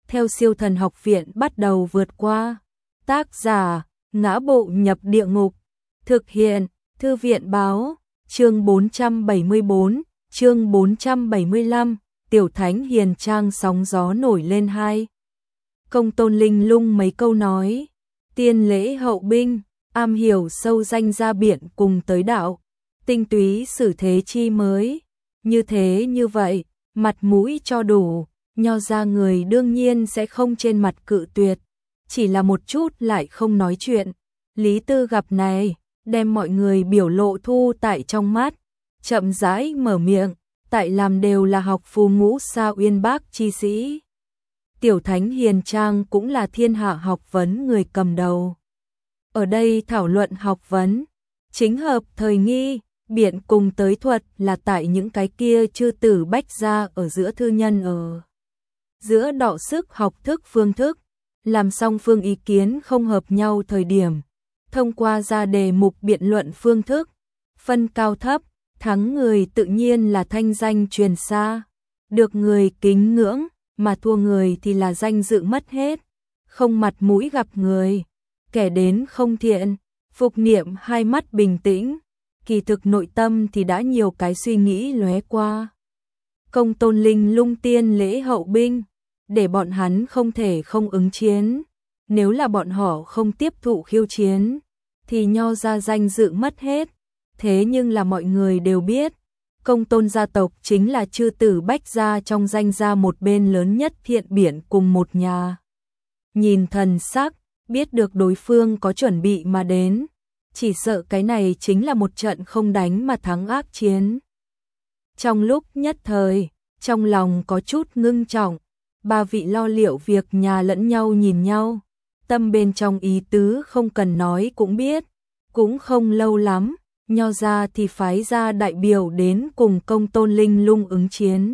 theo Siêu Thần Học Viện bắt đầu vượt qua. Tác giả: Ngã Bộ Nhập Địa Ngục. Thực hiện: Thư viện báo. Chương 474, chương 475, Tiểu Thánh Hiền Trang sóng gió nổi lên 2. Công Tôn Linh Lung mấy câu nói, tiên lễ hậu binh, am hiểu sâu danh ra biển cùng tới đạo, tinh túy xử thế chi mới, như thế như vậy, mặt mũi cho đủ, Nho ra người đương nhiên sẽ không trên mặt cự tuyệt, chỉ là một chút lại không nói chuyện. Lý Tư gặp này, đem mọi người biểu lộ thu tại trong mắt, chậm rãi mở miệng, tại làm đều là học phù ngũ sao uyên bác chi sĩ. Tiểu Thánh Hiền Trang cũng là thiên hạ học vấn người cầm đầu. Ở đây thảo luận học vấn, chính hợp thời nghi, biện cùng tới thuật là tại những cái kia chư tử bách gia ở giữa thư nhân ở. Giữa đọ sức học thức phương thức, làm song phương ý kiến không hợp nhau thời điểm, thông qua ra đề mục biện luận phương thức, phân cao thấp, thắng người tự nhiên là thanh danh truyền xa, được người kính ngưỡng, mà thua người thì là danh dự mất hết, không mặt mũi gặp người, kẻ đến không thiện. Phục Niệm hai mắt bình tĩnh, kỳ thực nội tâm thì đã nhiều cái suy nghĩ lóe qua. Công Tôn Linh Lung tiên lễ hậu binh, để bọn hắn không thể không ứng chiến, nếu là bọn họ không tiếp thụ khiêu chiến, thì Nho ra danh dự mất hết. Thế nhưng là mọi người đều biết, Công Tôn gia tộc chính là chư tử bách gia trong danh gia một bên lớn nhất Thiện Biển cùng một nhà. Nhìn thần sắc, biết được đối phương có chuẩn bị mà đến, chỉ sợ cái này chính là một trận không đánh mà thắng ác chiến. Trong lúc nhất thời, trong lòng có chút ngưng trọng, ba vị lo liệu việc nhà lẫn nhau nhìn nhau, tâm bên trong ý tứ không cần nói cũng biết. Cũng không lâu lắm, Nho ra thì phái ra đại biểu đến cùng Công Tôn Linh Lung ứng chiến.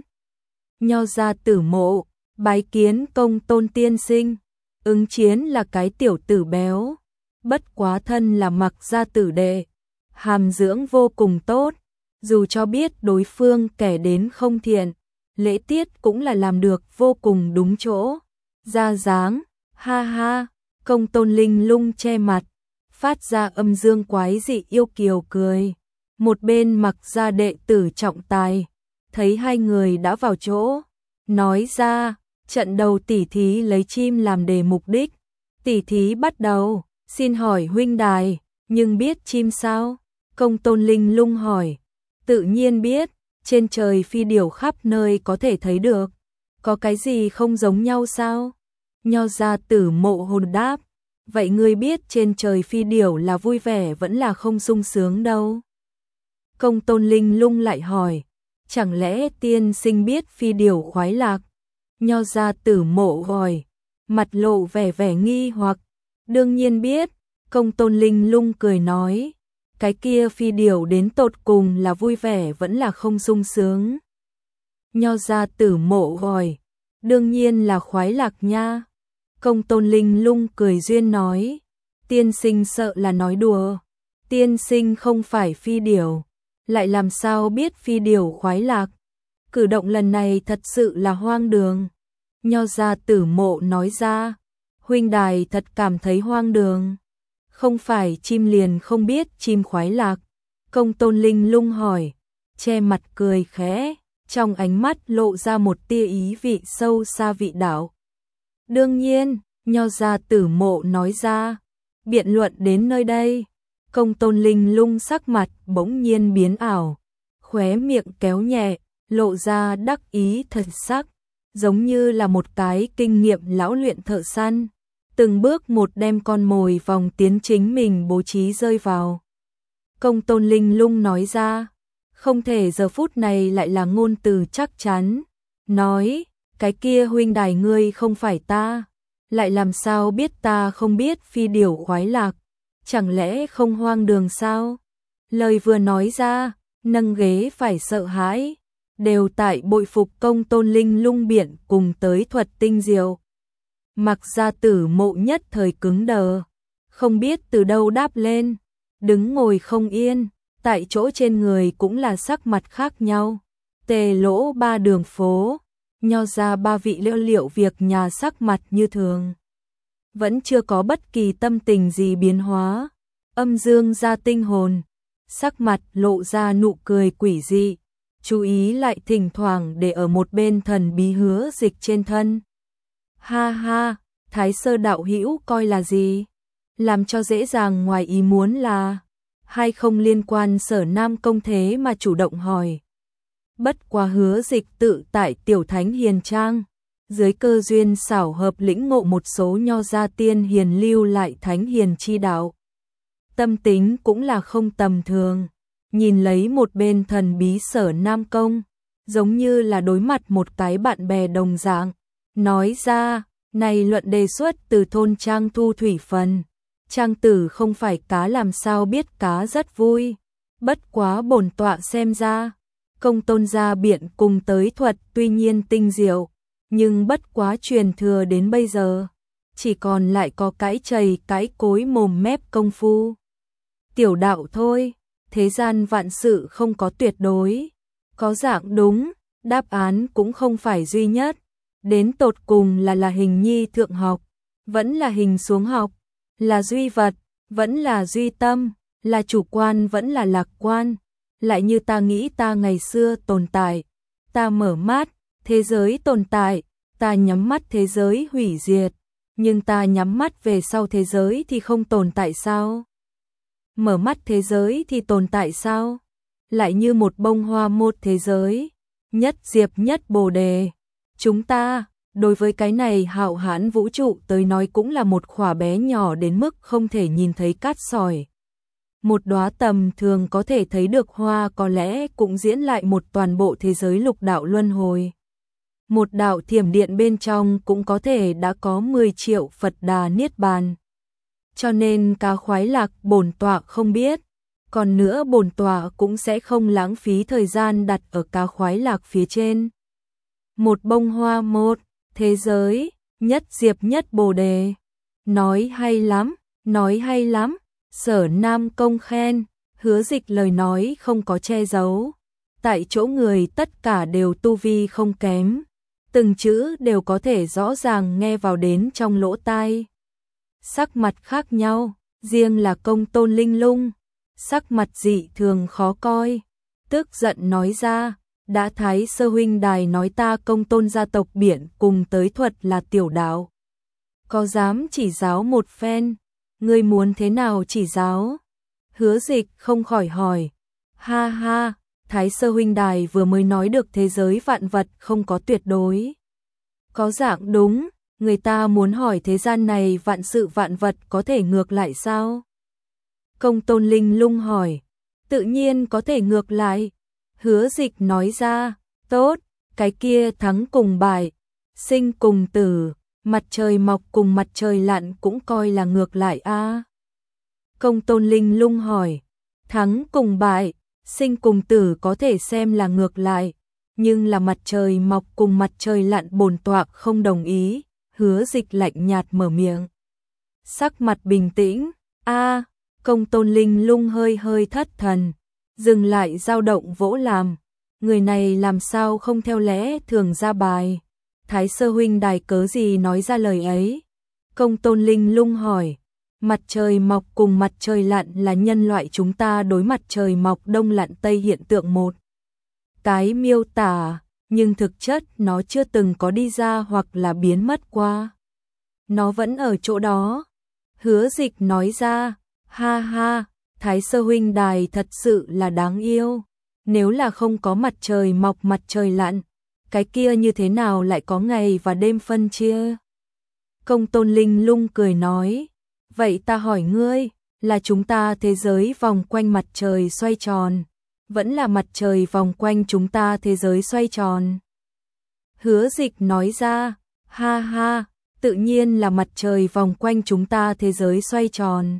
Nho ra Tử Mộ bái kiến Công Tôn tiên sinh. Ứng chiến là cái tiểu tử béo, bất quá thân là Mặc gia tử đệ, hàm dưỡng vô cùng tốt, dù cho biết đối phương kẻ đến không thiện, lễ tiết cũng là làm được vô cùng đúng chỗ. Ra dáng, ha ha, Công Tôn Linh Lung che mặt, phát ra âm dương quái dị yêu kiều cười. Một bên Mặc gia đệ tử trọng tài, thấy hai người đã vào chỗ, nói ra, trận đầu tỉ thí lấy chim làm đề mục đích. Tỉ thí bắt đầu, xin hỏi huynh đài, nhưng biết chim sao? Công Tôn Linh Lung hỏi. Tự nhiên biết, trên trời phi điểu khắp nơi có thể thấy được. Có cái gì không giống nhau sao? Nho ra Tử Mộ hồn đáp. Vậy ngươi biết trên trời phi điểu là vui vẻ vẫn là không sung sướng đâu? Công Tôn Linh Lung lại hỏi. Chẳng lẽ tiên sinh biết phi điểu khoái lạc? Nho ra Tử Mộ hỏi, mặt lộ vẻ nghi hoặc. Đương nhiên biết, Công Tôn Linh Lung cười nói, cái kia phi điểu đến tột cùng là vui vẻ vẫn là không sung sướng. Nho ra Tử Mộ hỏi, đương nhiên là khoái lạc nha. Công Tôn Linh Lung cười duyên nói, tiên sinh sợ là nói đùa, tiên sinh không phải phi điểu, lại làm sao biết phi điểu khoái lạc? Cử động lần này thật sự là hoang đường. Nho ra Tử Mộ nói ra, huynh đài thật cảm thấy hoang đường. Không phải chim liền không biết chim khoái lạc. Công Tôn Linh Lung hỏi, che mặt cười khẽ, trong ánh mắt lộ ra một tia ý vị sâu xa vị đạo. Đương nhiên, Nho ra Tử Mộ nói ra, biện luận đến nơi đây. Công Tôn Linh Lung sắc mặt bỗng nhiên biến ảo, khóe miệng kéo nhẹ, lộ ra đắc ý thật sắc, giống như là một cái kinh nghiệm lão luyện thợ săn, từng bước một đem con mồi vòng tiến chính mình bố trí rơi vào. Công Tôn Linh Lung nói ra, không thể giờ phút này lại là ngôn từ chắc chắn, nói, cái kia huynh đài ngươi không phải ta, lại làm sao biết ta không biết phi điểu khoái lạc, chẳng lẽ không hoang đường sao? Lời vừa nói ra, nâng ghế phải sợ hãi, đều tại bội phục Công Tôn Linh Lung biện cùng tới thuật tinh diệu. Mặc gia Tử Mộ nhất thời cứng đờ, không biết từ đâu đáp lên, đứng ngồi không yên, tại chỗ trên người cũng là sắc mặt khác nhau. Tề lỗ ba đường phố, Nho ra ba vị liệu việc nhà sắc mặt như thường. Vẫn chưa có bất kỳ tâm tình gì biến hóa. Âm dương ra tinh hồn. Sắc mặt lộ ra nụ cười quỷ dị. Chú ý lại thỉnh thoảng để ở một bên thần bí Hứa Dịch trên thân. Ha ha, Thái Sơ đạo hữu coi là gì? Làm cho dễ dàng ngoài ý muốn là hay không liên quan Sở Nam công thế mà chủ động hỏi. Bất quá Hứa Dịch tự tại Tiểu Thánh Hiền Trang, dưới cơ duyên xảo hợp lĩnh ngộ một số nho gia tiên hiền lưu lại thánh hiền chi đạo. Tâm tính cũng là không tầm thường, nhìn lấy một bên thần bí Sở Nam công, giống như là đối mặt một cái bạn bè đồng dạng, nói ra, này luận đề xuất từ thôn Trang Thu Thủy Phần. Trang tử không phải cá làm sao biết cá rất vui, bất quá bổn tọa xem ra, công tôn gia biện cùng tới thuật tuy nhiên tinh diệu, nhưng bất quá truyền thừa đến bây giờ, chỉ còn lại có cãi chày cãi cối mồm mép công phu. Tiểu đạo thôi, thế gian vạn sự không có tuyệt đối, có dạng đúng, đáp án cũng không phải duy nhất, đến tột cùng là hình nhi thượng học, vẫn là hình xuống học, là duy vật, vẫn là duy tâm, là chủ quan vẫn là lạc quan, lại như ta nghĩ ta ngày xưa tồn tại, ta mở mắt, thế giới tồn tại, ta nhắm mắt thế giới hủy diệt, nhưng ta nhắm mắt về sau thế giới thì không tồn tại sao? Mở mắt thế giới thì tồn tại sao? Lại như một bông hoa một thế giới, nhất diệp nhất bồ đề. Chúng ta, đối với cái này hạo hãn vũ trụ tới nói cũng là một khỏa bé nhỏ đến mức không thể nhìn thấy cát sỏi. Một đóa tầm thường có thể thấy được hoa có lẽ cũng diễn lại một toàn bộ thế giới lục đạo luân hồi. Một đạo thiểm điện bên trong cũng có thể đã có 10 triệu Phật Đà Niết Bàn. Cho nên cá khoái lạc bổn tọa không biết, còn nữa bổn tọa cũng sẽ không lãng phí thời gian đặt ở cá khoái lạc phía trên. Một bông hoa một thế giới, nhất diệp nhất bồ đề. Nói hay lắm, nói hay lắm. Sở Nam công khen, Hứa Dịch lời nói không có che giấu. Tại chỗ người tất cả đều tu vi không kém. Từng chữ đều có thể rõ ràng nghe vào đến trong lỗ tai. Sắc mặt khác nhau, riêng là Công Tôn Linh Lung, sắc mặt dị thường khó coi. Tức giận nói ra, đã Thái Sơ huynh đài nói ta Công Tôn gia tộc biển cùng tới thuật là tiểu đạo. Có dám chỉ giáo một phen, ngươi muốn thế nào chỉ giáo? Hứa Dịch không khỏi hỏi. Ha ha, Thái Sơ huynh đài vừa mới nói được thế giới vạn vật không có tuyệt đối. Có dạng đúng, người ta muốn hỏi thế gian này vạn sự vạn vật có thể ngược lại sao? Công Tôn Linh Lung hỏi. Tự nhiên có thể ngược lại. Hứa Dịch nói ra, tốt, cái kia thắng cùng bại, sinh cùng tử, mặt trời mọc cùng mặt trời lặn cũng coi là ngược lại a. Công Tôn Linh Lung hỏi, thắng cùng bại, sinh cùng tử có thể xem là ngược lại, nhưng là mặt trời mọc cùng mặt trời lặn bổn tọa không đồng ý. Hứa Dịch lạnh nhạt mở miệng. Sắc mặt bình tĩnh, a. Công Tôn Linh Lung hơi hơi thất thần, dừng lại dao động vỗ làm. Người này làm sao không theo lẽ thường ra bài. Thái Sơ huynh đài cớ gì nói ra lời ấy? Công Tôn Linh Lung hỏi. Mặt trời mọc cùng mặt trời lặn là nhân loại chúng ta đối mặt trời mọc đông lặn tây hiện tượng một cái miêu tả, nhưng thực chất nó chưa từng có đi ra hoặc là biến mất qua. Nó vẫn ở chỗ đó. Hứa Dịch nói ra, ha ha, Thái Sơ huynh đài thật sự là đáng yêu. Nếu là không có mặt trời mọc mặt trời lặn, cái kia như thế nào lại có ngày và đêm phân chia? Công Tôn Linh Lung cười nói, vậy ta hỏi ngươi, là chúng ta thế giới vòng quanh mặt trời xoay tròn, vẫn là mặt trời vòng quanh chúng ta thế giới xoay tròn? Hứa Dịch nói ra, ha ha, tự nhiên là mặt trời vòng quanh chúng ta thế giới xoay tròn.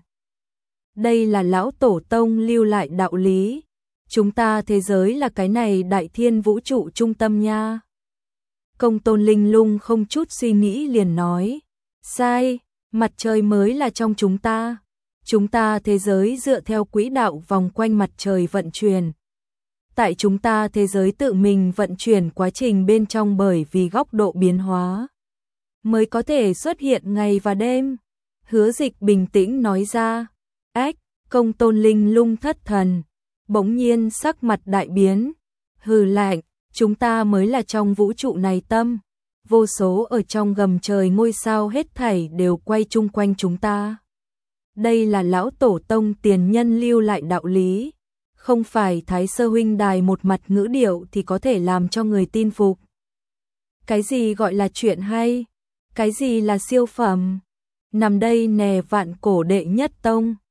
Đây là lão tổ tông lưu lại đạo lý. Chúng ta thế giới là cái này đại thiên vũ trụ trung tâm nha. Công Tôn Linh Lung không chút suy nghĩ liền nói, sai, mặt trời mới là trong chúng ta. Chúng ta thế giới dựa theo quỹ đạo vòng quanh mặt trời vận chuyển. Tại chúng ta thế giới tự mình vận chuyển quá trình bên trong bởi vì góc độ biến hóa mới có thể xuất hiện ngày và đêm. Hứa Dịch bình tĩnh nói ra. Ách, Công Tôn Linh lung thất thần, bỗng nhiên sắc mặt đại biến, hừ lạnh, chúng ta mới là trong vũ trụ này tâm, vô số ở trong gầm trời ngôi sao hết thảy đều quay chung quanh chúng ta. Đây là lão tổ tông tiền nhân lưu lại đạo lý, không phải Thái Sơ huynh đài một mặt ngữ điệu thì có thể làm cho người tin phục. Cái gì gọi là chuyện hay? Cái gì là siêu phẩm? Nằm đây nè vạn cổ đệ nhất tông.